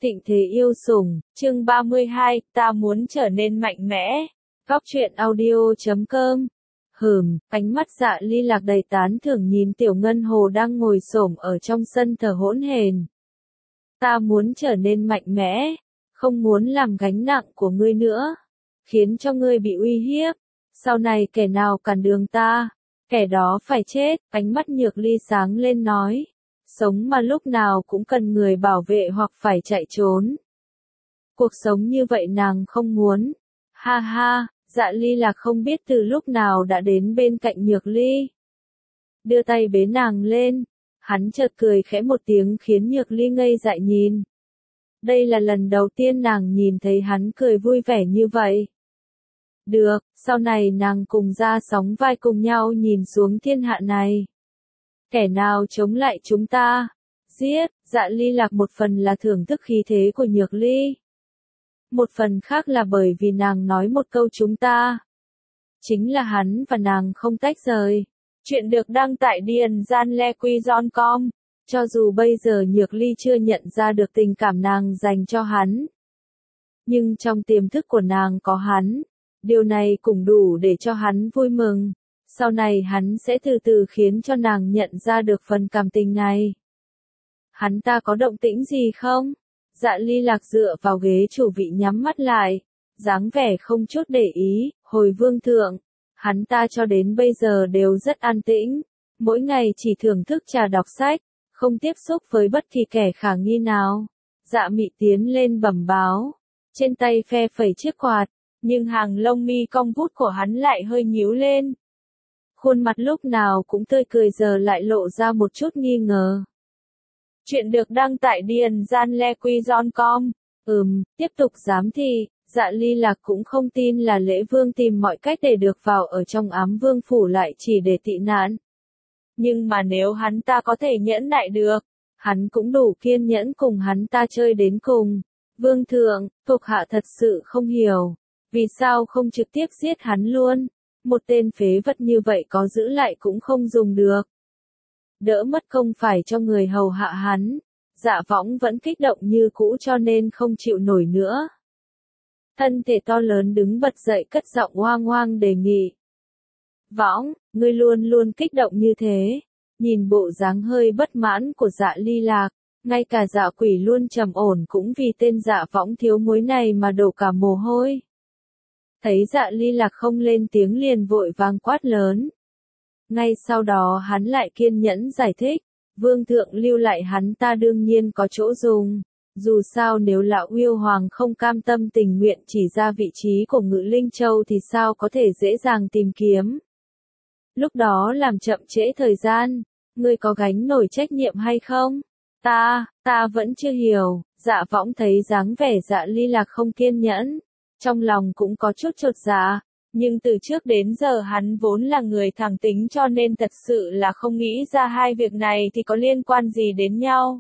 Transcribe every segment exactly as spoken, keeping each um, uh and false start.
Thịnh thế yêu sủng, chương ba mươi hai, ta muốn trở nên mạnh mẽ. Góc truyện audio chấm com. Hừm, ánh mắt Dạ Ly Lạc đầy tán thưởng nhìn Tiểu Ngân Hồ đang ngồi xổm ở trong sân thở hổn hển. Ta muốn trở nên mạnh mẽ, không muốn làm gánh nặng của ngươi nữa, khiến cho ngươi bị uy hiếp. Sau này kẻ nào cản đường ta, kẻ đó phải chết. Ánh mắt Nhược Ly sáng lên nói. Sống mà lúc nào cũng cần người bảo vệ hoặc phải chạy trốn. Cuộc sống như vậy nàng không muốn. Ha ha, Dạ Ly Lạc không biết từ lúc nào đã đến bên cạnh Nhược Ly. Đưa tay bế nàng lên, hắn chợt cười khẽ một tiếng khiến Nhược Ly ngây dại nhìn. Đây là lần đầu tiên nàng nhìn thấy hắn cười vui vẻ như vậy. Được, sau này nàng cùng ra sóng vai cùng nhau nhìn xuống thiên hạ này. Kẻ nào chống lại chúng ta? Giết. Dạ Ly Lạc một phần là thưởng thức khí thế của Nhược Ly. Một phần khác là bởi vì nàng nói một câu chúng ta. Chính là hắn và nàng không tách rời. Chuyện được đăng tại dianjanlequy chấm com. Cho dù bây giờ Nhược Ly chưa nhận ra được tình cảm nàng dành cho hắn. Nhưng trong tiềm thức của nàng có hắn. Điều này cũng đủ để cho hắn vui mừng. Sau này hắn sẽ từ từ khiến cho nàng nhận ra được phần cảm tình này. Hắn ta có động tĩnh gì không? Dạ Ly Lạc dựa vào ghế chủ vị nhắm mắt lại, dáng vẻ không chút để ý. Hồi vương thượng, hắn ta cho đến bây giờ đều rất an tĩnh, mỗi ngày chỉ thưởng thức trà đọc sách, không tiếp xúc với bất kỳ kẻ khả nghi nào. Dạ Mị tiến lên bẩm báo, trên tay phe phẩy chiếc quạt, nhưng hàng lông mi cong vút của hắn lại hơi nhíu lên. Khuôn mặt lúc nào cũng tươi cười giờ lại lộ ra một chút nghi ngờ. Chuyện được đăng tại dianjanlequy chấm com. Ừm, tiếp tục giám thị, Dạ Ly Lạc cũng không tin là Lễ Vương tìm mọi cách để được vào ở trong Ám Vương phủ lại chỉ để tị nạn. Nhưng mà nếu hắn ta có thể nhẫn nại được, hắn cũng đủ kiên nhẫn cùng hắn ta chơi đến cùng. Vương thượng, thuộc hạ thật sự không hiểu, vì sao không trực tiếp giết hắn luôn? Một tên phế vật như vậy có giữ lại cũng không dùng được. Đỡ mất công phải cho người hầu hạ hắn. Dạ Võng vẫn kích động như cũ cho nên không chịu nổi nữa. Thân thể to lớn đứng bật dậy cất giọng oang oang đề nghị. Võng, ngươi luôn luôn kích động như thế. Nhìn bộ dáng hơi bất mãn của Dạ Ly Lạc, ngay cả Dạ Quỷ luôn trầm ổn cũng vì tên Dạ Võng thiếu muối này mà đổ cả mồ hôi. Thấy Dạ Ly Lạc không lên tiếng liền vội vàng quát lớn. Ngay sau đó hắn lại kiên nhẫn giải thích, vương thượng lưu lại hắn ta đương nhiên có chỗ dùng. Dù sao nếu lão Uyêu Hoàng không cam tâm tình nguyện chỉ ra vị trí của Ngự Linh Châu thì sao có thể dễ dàng tìm kiếm. Lúc đó làm chậm trễ thời gian, ngươi có gánh nổi trách nhiệm hay không? Ta, ta vẫn chưa hiểu. Dạ Võng thấy dáng vẻ Dạ Ly Lạc không kiên nhẫn, trong lòng cũng có chút chột dạ, nhưng từ trước đến giờ hắn vốn là người thẳng tính cho nên thật sự là không nghĩ ra hai việc này thì có liên quan gì đến nhau.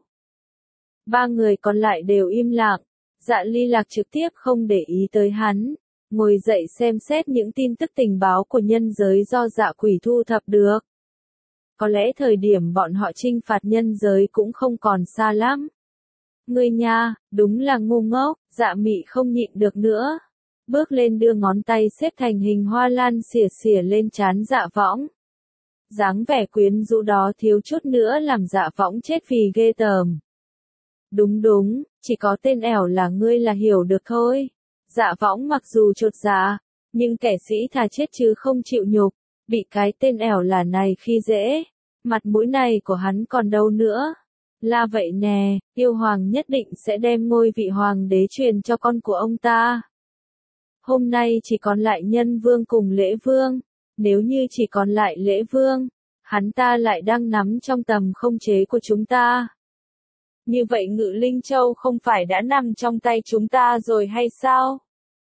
Ba người còn lại đều im lặng, Dạ Ly Lạc trực tiếp không để ý tới hắn, ngồi dậy xem xét những tin tức tình báo của nhân giới do Dạ Quỷ thu thập được. Có lẽ thời điểm bọn họ chinh phạt nhân giới cũng không còn xa lắm. Ngươi nha, đúng là ngu ngốc. Dạ Mị không nhịn được nữa. Bước lên đưa ngón tay xếp thành hình hoa lan xỉa xỉa lên trán Dạ Võng. Dáng vẻ quyến rũ đó thiếu chút nữa làm Dạ Võng chết vì ghê tởm. Đúng đúng, chỉ có tên ẻo là ngươi là hiểu được thôi. Dạ Võng mặc dù chột dạ, nhưng kẻ sĩ thà chết chứ không chịu nhục, bị cái tên ẻo là này khi dễ. Mặt mũi này của hắn còn đâu nữa. Là vậy nè, Yêu Hoàng nhất định sẽ đem ngôi vị hoàng đế truyền cho con của ông ta. Hôm nay chỉ còn lại Nhân Vương cùng Lễ Vương. Nếu như chỉ còn lại Lễ Vương, hắn ta lại đang nắm trong tầm không chế của chúng ta. Như vậy Ngự Linh Châu không phải đã nằm trong tay chúng ta rồi hay sao?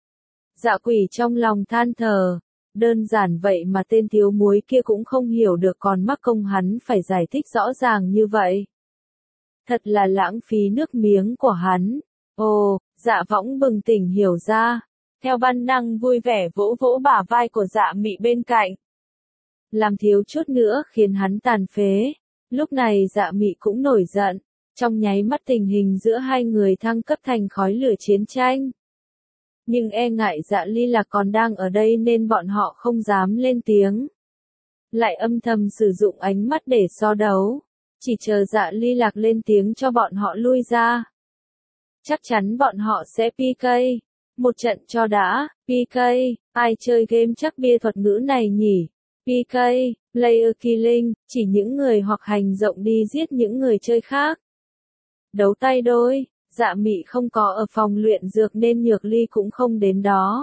Dạ Quỷ trong lòng than thở. Đơn giản vậy mà tên thiếu muối kia cũng không hiểu được còn mắc công hắn phải giải thích rõ ràng như vậy. Thật là lãng phí nước miếng của hắn. Ồ, Dạ Võng bừng tỉnh hiểu ra. Theo bản năng vui vẻ vỗ vỗ bả vai của Dạ Mị bên cạnh. Làm thiếu chút nữa khiến hắn tàn phế. Lúc này Dạ Mị cũng nổi giận. Trong nháy mắt tình hình giữa hai người thăng cấp thành khói lửa chiến tranh. Nhưng e ngại Dạ Ly Lạc còn đang ở đây nên bọn họ không dám lên tiếng. Lại âm thầm sử dụng ánh mắt để so đấu. Chỉ chờ Dạ Ly Lạc lên tiếng cho bọn họ lui ra. Chắc chắn bọn họ sẽ pê ca. Một trận cho đã, pê ca, ai chơi game chắc bia thuật ngữ này nhỉ? pê ca, Player Killing, chỉ những người hoặc hành động đi giết những người chơi khác. Đấu tay đôi, Dạ Mị không có ở phòng luyện dược nên Nhược Ly cũng không đến đó.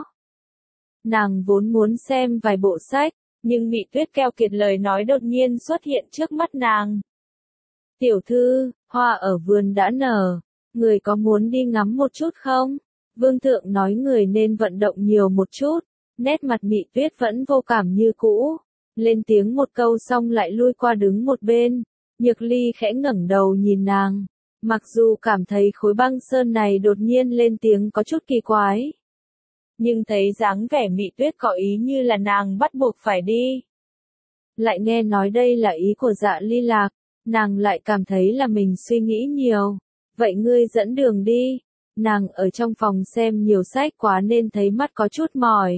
Nàng vốn muốn xem vài bộ sách, nhưng Mị Tuyết keo kiệt lời nói đột nhiên xuất hiện trước mắt nàng. Tiểu thư, hoa ở vườn đã nở, người có muốn đi ngắm một chút không? Vương thượng nói người nên vận động nhiều một chút, nét mặt Mị Tuyết vẫn vô cảm như cũ. Lên tiếng một câu xong lại lui qua đứng một bên, Nhược Ly khẽ ngẩng đầu nhìn nàng. Mặc dù cảm thấy khối băng sơn này đột nhiên lên tiếng có chút kỳ quái. Nhưng thấy dáng vẻ Mị Tuyết có ý như là nàng bắt buộc phải đi. Lại nghe nói đây là ý của Dạ Ly Lạc, nàng lại cảm thấy là mình suy nghĩ nhiều. Vậy ngươi dẫn đường đi. Nàng ở trong phòng xem nhiều sách quá nên thấy mắt có chút mỏi.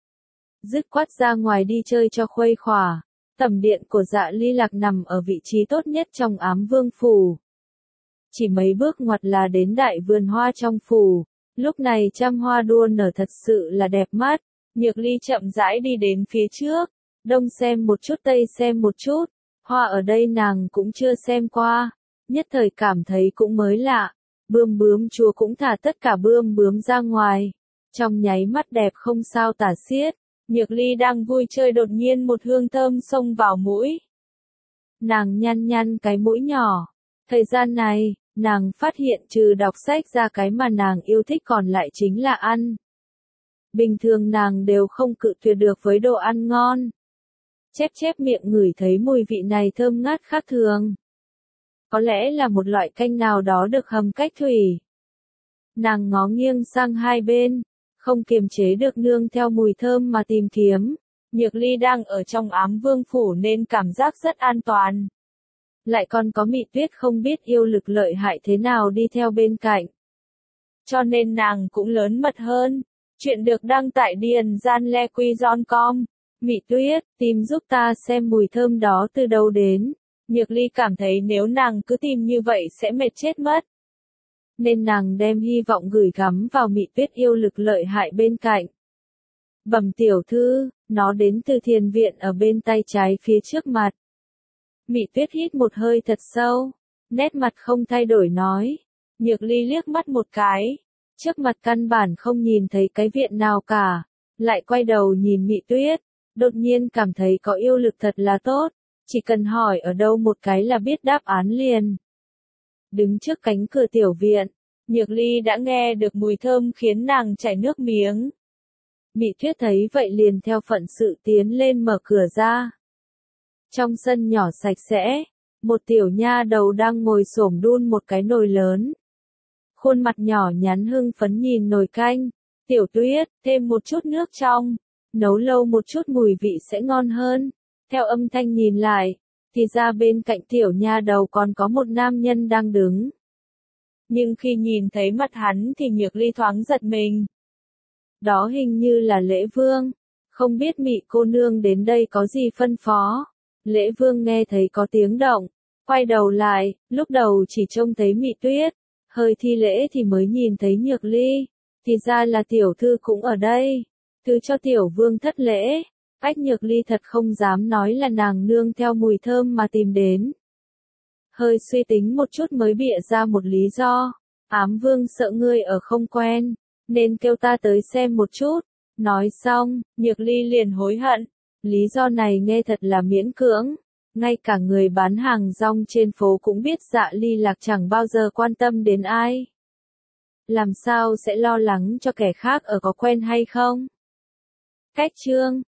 Dứt khoát ra ngoài đi chơi cho khuây khỏa. Tẩm điện của Dạ Ly Lạc nằm ở vị trí tốt nhất trong Ám Vương phủ. Chỉ mấy bước ngoặt là đến đại vườn hoa trong phủ. Lúc này trăm hoa đua nở thật sự là đẹp mắt. Nhược Ly chậm rãi đi đến phía trước. Đông xem một chút tây xem một chút. Hoa ở đây nàng cũng chưa xem qua. Nhất thời cảm thấy cũng mới lạ. Bươm bướm chúa cũng thả tất cả bươm bướm ra ngoài. Trong nháy mắt đẹp không sao tả xiết. Nhược Ly đang vui chơi đột nhiên một hương thơm xông vào mũi. Nàng nhăn nhăn cái mũi nhỏ. Thời gian này, nàng phát hiện trừ đọc sách ra cái mà nàng yêu thích còn lại chính là ăn. Bình thường nàng đều không cự tuyệt được với đồ ăn ngon. Chép chép miệng ngửi thấy mùi vị này thơm ngát khác thường. Có lẽ là một loại canh nào đó được hầm cách thủy. Nàng ngó nghiêng sang hai bên, không kiềm chế được nương theo mùi thơm mà tìm kiếm. Nhược Ly đang ở trong Ám Vương phủ nên cảm giác rất an toàn. Lại còn có Mị Tuyết không biết yêu lực lợi hại thế nào đi theo bên cạnh. Cho nên nàng cũng lớn mật hơn. Chuyện được đăng tại Điền Gian Le Quy chấm com. Mị Tuyết, tìm giúp ta xem mùi thơm đó từ đâu đến. Nhược Ly cảm thấy nếu nàng cứ tìm như vậy sẽ mệt chết mất. Nên nàng đem hy vọng gửi gắm vào Mị Tuyết yêu lực lợi hại bên cạnh. Bẩm tiểu thư, nó đến từ thiền viện ở bên tay trái phía trước mặt. Mị Tuyết hít một hơi thật sâu, nét mặt không thay đổi nói. Nhược Ly liếc mắt một cái, trước mặt căn bản không nhìn thấy cái viện nào cả, lại quay đầu nhìn Mị Tuyết, đột nhiên cảm thấy có yêu lực thật là tốt, chỉ cần hỏi ở đâu một cái là biết đáp án liền. Đứng trước cánh cửa tiểu viện, Nhược Ly đã nghe được mùi thơm khiến nàng chảy nước miếng. Mị Tuyết thấy vậy liền theo phận sự tiến lên mở cửa ra. Trong sân nhỏ sạch sẽ, một tiểu nha đầu đang ngồi xổm đun một cái nồi lớn. Khuôn mặt nhỏ nhắn hưng phấn nhìn nồi canh. Tiểu Tuyết, thêm một chút nước trong, nấu lâu một chút mùi vị sẽ ngon hơn. Theo âm thanh nhìn lại, thì ra bên cạnh tiểu nha đầu còn có một nam nhân đang đứng. Nhưng khi nhìn thấy mặt hắn thì Nhược Ly thoáng giật mình. Đó hình như là Lễ Vương. Không biết Mị cô nương đến đây có gì phân phó. Lễ Vương nghe thấy có tiếng động, quay đầu lại, lúc đầu chỉ trông thấy Mị Tuyết, hơi thi lễ thì mới nhìn thấy Nhược Ly, thì ra là tiểu thư cũng ở đây, thứ cho tiểu vương thất lễ. Ách Nhược Ly thật không dám nói là nàng nương theo mùi thơm mà tìm đến. Hơi suy tính một chút mới bịa ra một lý do, Ám Vương sợ ngươi ở không quen, nên kêu ta tới xem một chút. Nói xong, Nhược Ly liền hối hận. Lý do này nghe thật là miễn cưỡng, ngay cả người bán hàng rong trên phố cũng biết Dạ Ly Lạc chẳng bao giờ quan tâm đến ai. Làm sao sẽ lo lắng cho kẻ khác ở có quen hay không? Cách chương